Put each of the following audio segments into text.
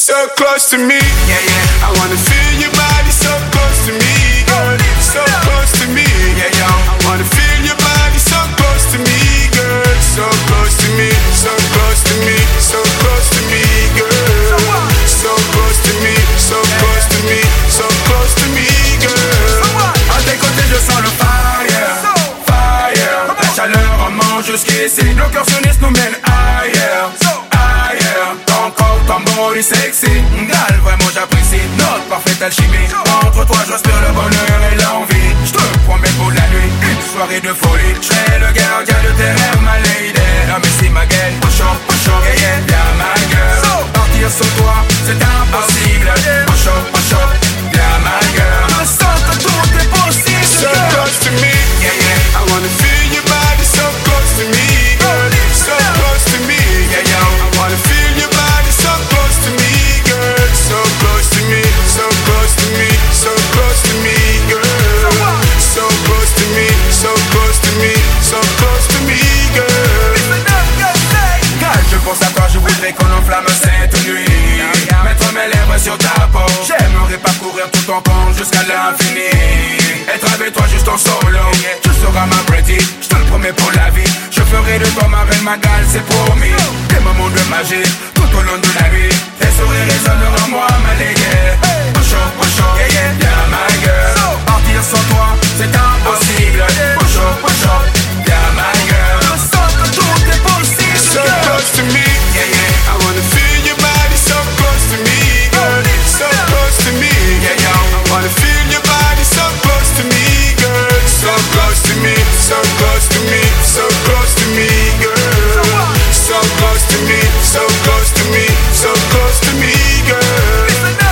So close to me, yeah, yeah. I wanna feel your body so close to me, girl. So close to me, yeah, yeah. I wanna feel your body so close to me, girl. So close to me, so close to me, so close to me, girl. So close to me, so close to me, so close to me, girl. À tes côtés je sens le fire, fire. La chaleur remonte jusqu'ici. Nos cœurs s'unissent, nous mènent ailleurs, ailleurs. Ton corps, ton body sexy, gal, vraiment j'apprécie notre parfaite alchimie. Entre toi je respire le bonheur et l'envie. Je te promets pour la nuit, une soirée de folie. Je serai le gardien de tes rêves, ma lady. Non mais si ma gueule, push up, yeah yeah, yeah ma girl. Partir sur toi, c'est impossible. Push up, yeah ma girl. Je sens que tout est possible. So close to me, yeah yeah. I wanna feel your body so close to me, girl. So close to me, yeah yeah. I wanna feel your body so close to me, girl. So close to me, so close to me, so close to me, girl. So close to me, so close to me, so close to me, girl. Quand je pense à toi, je voudrais qu'on enflamme cette nuit. Mettre mes lèvres sur ta peau. J'aimerais parcourir tout ton corps jusqu'à l'infini. Être avec toi juste en solo. Tu seras ma pretty, je te le promets pour la vie. Je ferai de toi ma reine, ma gale, c'est promis. Des moments de magie tout au long de la nuit. Tes sourires résonnent en moi, ma lady. Push up, yeah yeah, yeah ma girl. Partir sans toi, c'est impossible. Push up, yeah ma girl. Je sens que tout est possible. So close to me, yeah yeah. I wanna feel your body so close to me, girl. So close to me, yeah yeah. I wanna feel your body so close to me, girl. So close to me, so close to me, so close to me, girl. So close to me, so close to me, so close to me, girl.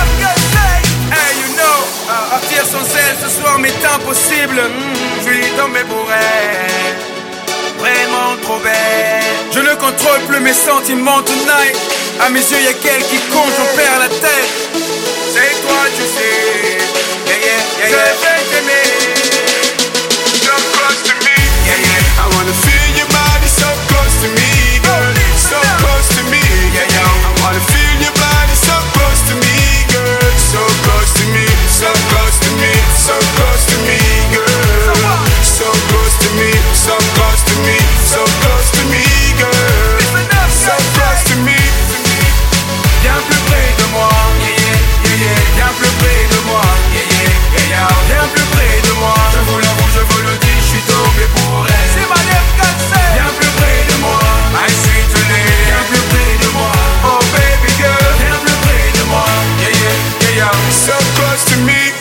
Hey, you know, partir sans elle ce soir m'est impossible. Je suis tombé pour elle, vraiment trop belle. Je ne contrôle plus mes sentiments tonight. À mes yeux y'a qu'elle qui compte, j'en perds la tête. C'est toi, tu sais, yeah yeah, yeah, yeah. Je vais t'aimer. So close to me, yeah yeah. I wanna feel your body so close to me, girl. So close to me, yeah yeah. I wanna feel your body so close to me, girl. So close to me, so close to me, so close to me, girl. So close to me, so close to me, so close to me, girl. So close to me. Viens plus près de moi, yeah yeah, yeah yeah. Viens plus près de moi, yeah yeah, yeah yeah. Viens plus près de moi, je vous l'avoue, je vous le dis, je suis tombé pour elle. C'est ma lèvre cassée. Viens plus près de moi, my sweet lady. Viens plus près de moi, oh baby girl. Viens plus près de moi, yeah yeah, yeah yeah. So close to me.